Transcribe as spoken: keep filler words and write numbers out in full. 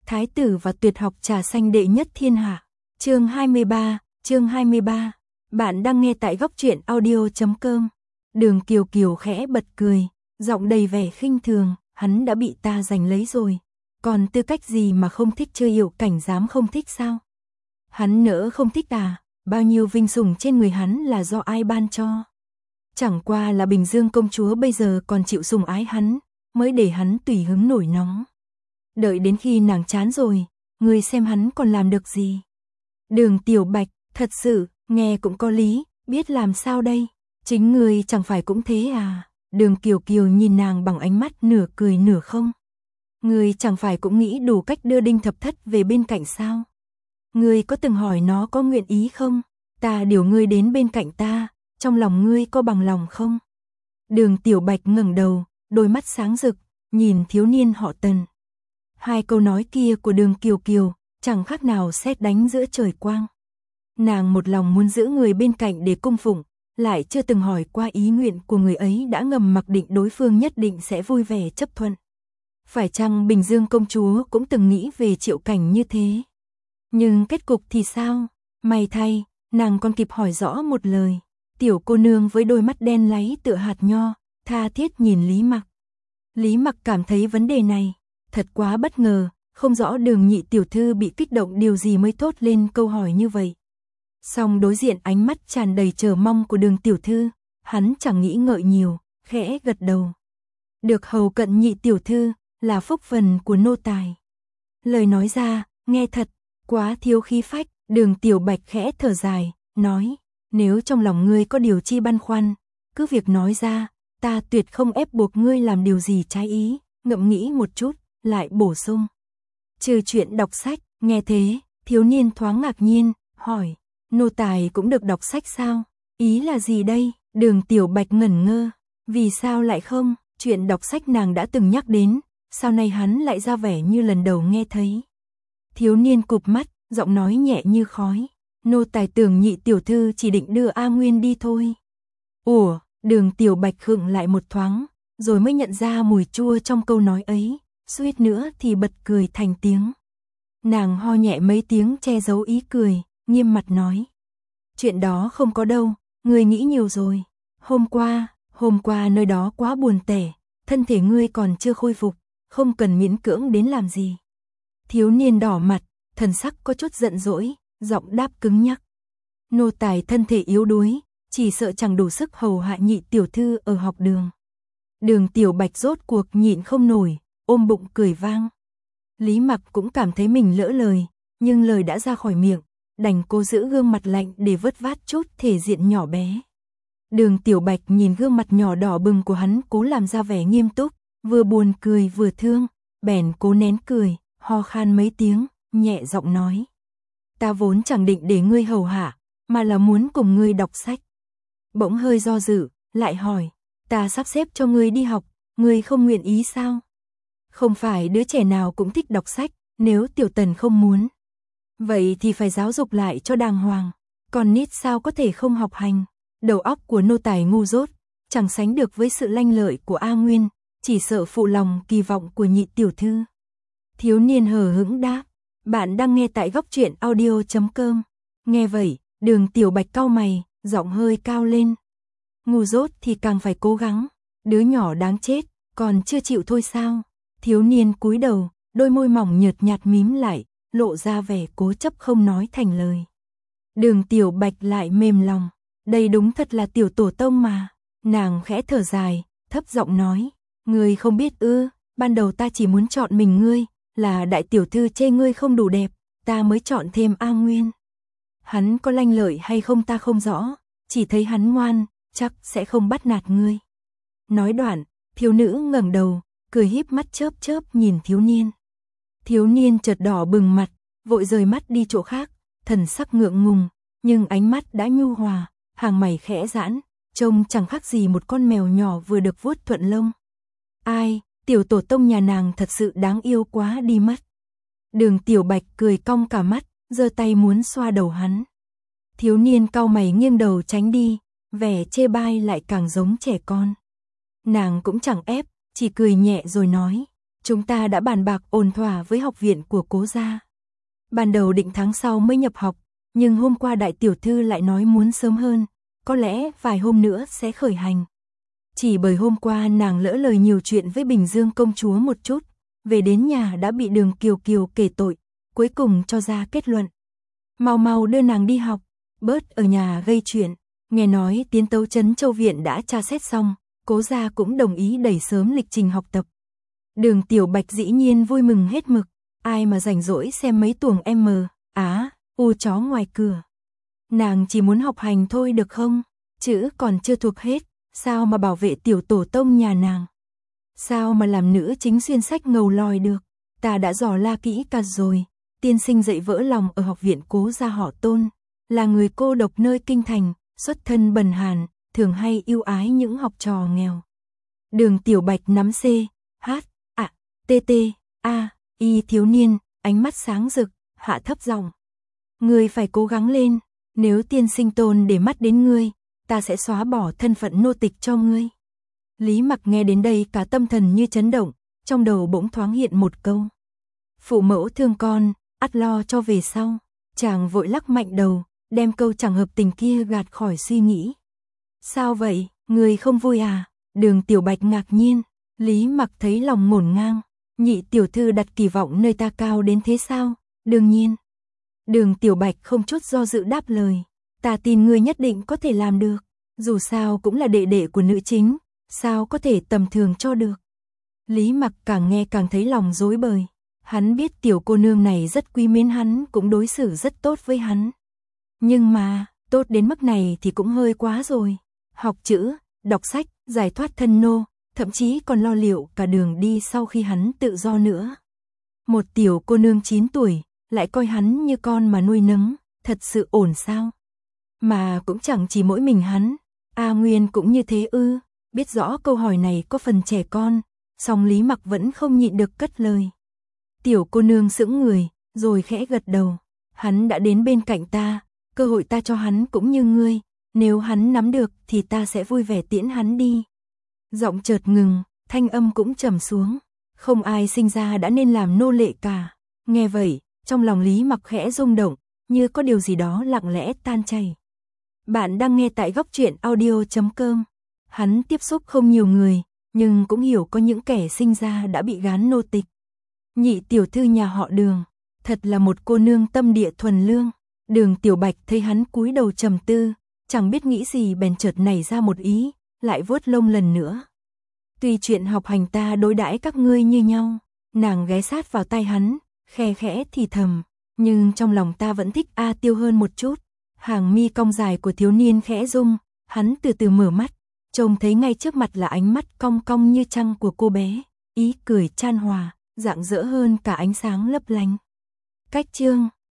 Thái tử và tuyệt học trà xanh đệ nhất thiên hạ. Chương hai mươi ba, chương hai mươi ba. Bạn đang nghe tại góc truyện audio chấm com. Đường Kiều Kiều khẽ bật cười, giọng đầy vẻ khinh thường, hắn đã bị ta giành lấy rồi, còn tư cách gì mà không thích chơi Yệu Cảnh dám không thích sao? Hắn nỡ không thích à? Bao nhiêu vinh sủng trên người hắn là do ai ban cho? Chẳng qua là Bình Dương công chúa bây giờ còn chịu sủng ái hắn, mới để hắn tùy hứng nổi nóng. Đợi đến khi nàng chán rồi, ngươi xem hắn còn làm được gì? Đường Tiểu Bạch, thật sự, nghe cũng có lý, biết làm sao đây? Chính ngươi chẳng phải cũng thế à? Đường Kiều Kiều nhìn nàng bằng ánh mắt nửa cười nửa không. Ngươi chẳng phải cũng nghĩ đủ cách đưa Đinh Thập Thất về bên cạnh sao? Ngươi có từng hỏi nó có nguyện ý không? Ta điều ngươi đến bên cạnh ta, trong lòng ngươi có bằng lòng không? Đường Tiểu Bạch ngẩng đầu, đôi mắt sáng rực, nhìn thiếu niên họ Tần. Hai câu nói kia của Đường Kiều Kiều, chẳng khác nào sét đánh giữa trời quang. Nàng một lòng muốn giữ người bên cạnh để cung phụng, lại chưa từng hỏi qua ý nguyện của người ấy đã ngầm mặc định đối phương nhất định sẽ vui vẻ chấp thuận. Phải chăng Bình Dương công chúa cũng từng nghĩ về Triệu Cảnh như thế? Nhưng kết cục thì sao? May thay, nàng còn kịp hỏi rõ một lời. Tiểu cô nương với đôi mắt đen láy tựa hạt nho, tha thiết nhìn Lý Mặc. Lý Mặc cảm thấy vấn đề này thật quá bất ngờ, không rõ Đường nhị tiểu thư bị kích động điều gì mới thốt lên câu hỏi như vậy. Song đối diện ánh mắt tràn đầy chờ mong của Đường tiểu thư, hắn chẳng nghĩ ngợi nhiều, khẽ gật đầu. Được hầu cận nhị tiểu thư là phúc phần của nô tài. Lời nói ra, nghe thật quá thiếu khí phách. Đường Tiểu Bạch khẽ thở dài, nói, nếu trong lòng ngươi có điều chi băn khoăn, cứ việc nói ra, ta tuyệt không ép buộc ngươi làm điều gì trái ý. Ngẫm nghĩ một chút, lại bổ sung. Trừ chuyện đọc sách. Nghe thế, thiếu niên thoáng ngạc nhiên, hỏi, nô tài cũng được đọc sách sao? Ý là gì đây? Đường Tiểu Bạch ngẩn ngơ, vì sao lại không? Chuyện đọc sách nàng đã từng nhắc đến, sao nay hắn lại ra vẻ như lần đầu nghe thấy? Thiếu niên cụp mắt, giọng nói nhẹ như khói, nô tài tưởng nhị tiểu thư chỉ định đưa A Nguyên đi thôi. Ủa, Đường Tiểu Bạch khựng lại một thoáng, rồi mới nhận ra mùi chua trong câu nói ấy, suýt nữa thì bật cười thành tiếng. Nàng ho nhẹ mấy tiếng che giấu ý cười, nghiêm mặt nói, chuyện đó không có đâu, ngươi nghĩ nhiều rồi. Hôm qua, hôm qua nơi đó quá buồn tẻ, thân thể ngươi còn chưa khôi phục, không cần miễn cưỡng đến làm gì. Thiếu niên đỏ mặt, thần sắc có chút giận dỗi, giọng đáp cứng nhắc. Nô tài thân thể yếu đuối, chỉ sợ chẳng đủ sức hầu hạ nhị tiểu thư ở học đường. Đường Tiểu Bạch rốt cuộc nhịn không nổi, ôm bụng cười vang. Lý Mặc cũng cảm thấy mình lỡ lời, nhưng lời đã ra khỏi miệng, đành cố giữ gương mặt lạnh để vớt vát chút thể diện nhỏ bé. Đường Tiểu Bạch nhìn gương mặt nhỏ đỏ bừng của hắn cố làm ra vẻ nghiêm túc, vừa buồn cười vừa thương, bèn cố nén cười, ho khan mấy tiếng, nhẹ giọng nói. Ta vốn chẳng định để ngươi hầu hạ, mà là muốn cùng ngươi đọc sách. Bỗng hơi do dự, lại hỏi, ta sắp xếp cho ngươi đi học, ngươi không nguyện ý sao? Không phải đứa trẻ nào cũng thích đọc sách, nếu Tiểu Tần không muốn. Vậy thì phải giáo dục lại cho đàng hoàng, còn nít sao có thể không học hành. Đầu óc của nô tài ngu dốt, chẳng sánh được với sự lanh lợi của A Nguyên, chỉ sợ phụ lòng kỳ vọng của nhị tiểu thư. Thiếu niên hờ hững đáp, bạn đang nghe tại góc truyện audio chấm com. Nghe vậy, Đường Tiểu Bạch cau mày, giọng hơi cao lên. Ngu dốt thì càng phải cố gắng, đứa nhỏ đáng chết, còn chưa chịu thôi sao? Thiếu niên cúi đầu, đôi môi mỏng nhợt nhạt mím lại, lộ ra vẻ cố chấp không nói thành lời. Đường Tiểu Bạch lại mềm lòng, đây đúng thật là tiểu tổ tông mà. Nàng khẽ thở dài, thấp giọng nói, ngươi không biết ư, ban đầu ta chỉ muốn chọn mình ngươi, là đại tiểu thư chê ngươi không đủ đẹp, ta mới chọn thêm A Nguyên. Hắn có lanh lợi hay không ta không rõ, chỉ thấy hắn ngoan, chắc sẽ không bắt nạt ngươi. Nói đoạn, thiếu nữ ngẩng đầu, cười híp mắt chớp chớp nhìn thiếu niên. Thiếu niên chợt đỏ bừng mặt, vội rời mắt đi chỗ khác, thần sắc ngượng ngùng, nhưng ánh mắt đã nhu hòa, hàng mày khẽ giãn, trông chẳng khác gì một con mèo nhỏ vừa được vuốt thuận lông. Ai, tiểu tổ tông nhà nàng thật sự đáng yêu quá đi mất. Đường Tiểu Bạch cười cong cả mắt, giơ tay muốn xoa đầu hắn. Thiếu niên cau mày nghiêng đầu tránh đi, vẻ chê bai lại càng giống trẻ con. Nàng cũng chẳng ép, chỉ cười nhẹ rồi nói, Chúng ta đã bàn bạc ổn thỏa với học viện của Cố gia. Ban đầu định tháng sau mới nhập học, nhưng hôm qua đại tiểu thư lại nói muốn sớm hơn, có lẽ vài hôm nữa sẽ khởi hành. Chỉ bởi hôm qua nàng lỡ lời nhiều chuyện với Bình Dương công chúa một chút, về đến nhà đã bị Đường Kiều Kiều kể tội, cuối cùng cho ra kết luận. Mau mau đưa nàng đi học, bớt ở nhà gây chuyện. Nghe nói Tiến Tấu Trấn Châu Viện đã tra xét xong, Cố gia cũng đồng ý đẩy sớm lịch trình học tập. Đường Tiểu Bạch dĩ nhiên vui mừng hết mực, ai mà rảnh rỗi xem mấy tuồng M, Á, U chó ngoài cửa. Nàng chỉ muốn học hành thôi được không, chữ còn chưa thuộc hết, sao mà bảo vệ tiểu tổ tông nhà nàng. Sao mà làm nữ chính xuyên sách ngầu lòi được, ta đã dò la kỹ cả rồi, tiên sinh dạy vỡ lòng ở học viện Cố gia họ Tôn, là người cô độc nơi kinh thành, xuất thân bần hàn, thường hay yêu ái những học trò nghèo. Đường Tiểu Bạch nắm C, H, A, T T, A, Y thiếu niên, ánh mắt sáng rực, hạ thấp giọng. Ngươi phải cố gắng lên, nếu tiên sinh Tôn để mắt đến ngươi, ta sẽ xóa bỏ thân phận nô tịch cho ngươi. Lý Mặc nghe đến đây cả tâm thần như chấn động, trong đầu bỗng thoáng hiện một câu. Phụ mẫu thương con, ắt lo cho về sau. Chàng vội lắc mạnh đầu, đem câu chẳng hợp tình kia gạt khỏi suy nghĩ. Sao vậy, người không vui à? Đường Tiểu Bạch ngạc nhiên, Lý Mặc thấy lòng ngổn ngang. Nhị tiểu thư đặt kỳ vọng nơi ta cao đến thế sao? Đương nhiên. Đường Tiểu Bạch không chút do dự đáp lời. Ta tin ngươi nhất định có thể làm được. Dù sao cũng là đệ đệ của nữ chính, sao có thể tầm thường cho được. Lý Mặc càng nghe càng thấy lòng rối bời. Hắn biết tiểu cô nương này rất quý mến hắn, cũng đối xử rất tốt với hắn. Nhưng mà, tốt đến mức này thì cũng hơi quá rồi. Học chữ, đọc sách, giải thoát thân nô, thậm chí còn lo liệu cả đường đi sau khi hắn tự do nữa. Một tiểu cô nương chín tuổi, lại coi hắn như con mà nuôi nấng, thật sự ổn sao? Mà cũng chẳng chỉ mỗi mình hắn, A Nguyên cũng như thế ư? Biết rõ câu hỏi này có phần trẻ con, song Lý Mặc vẫn không nhịn được cất lời. Tiểu cô nương sững người, rồi khẽ gật đầu. Hắn đã đến bên cạnh ta, cơ hội ta cho hắn cũng như ngươi, nếu hắn nắm được thì ta sẽ vui vẻ tiễn hắn đi. Giọng chợt ngừng, thanh âm cũng trầm xuống. Không ai sinh ra đã nên làm nô lệ cả. Nghe vậy, trong lòng Lý Mặc khẽ rung động, như có điều gì đó lặng lẽ tan chảy. Bạn đang nghe tại góc truyện audio chấm com. Hắn tiếp xúc không nhiều người, nhưng cũng hiểu có những kẻ sinh ra đã bị gán nô tịch. Nhị tiểu thư nhà họ Đường, thật là một cô nương tâm địa thuần lương. Đường Tiểu Bạch thấy hắn cúi đầu trầm tư, chẳng biết nghĩ gì bèn chợt nảy ra một ý, lại vuốt lông lần nữa. Tuy chuyện học hành ta đối đãi các ngươi như nhau, nàng ghé sát vào tai hắn, khe khẽ thì thầm, nhưng trong lòng ta vẫn thích A Tiêu hơn một chút. Hàng mi cong dài của thiếu niên khẽ rung, hắn từ từ mở mắt, trông thấy ngay trước mặt là ánh mắt cong cong như trăng của cô bé, ý cười chan hòa, rạng rỡ hơn cả ánh sáng lấp lánh. Cách chương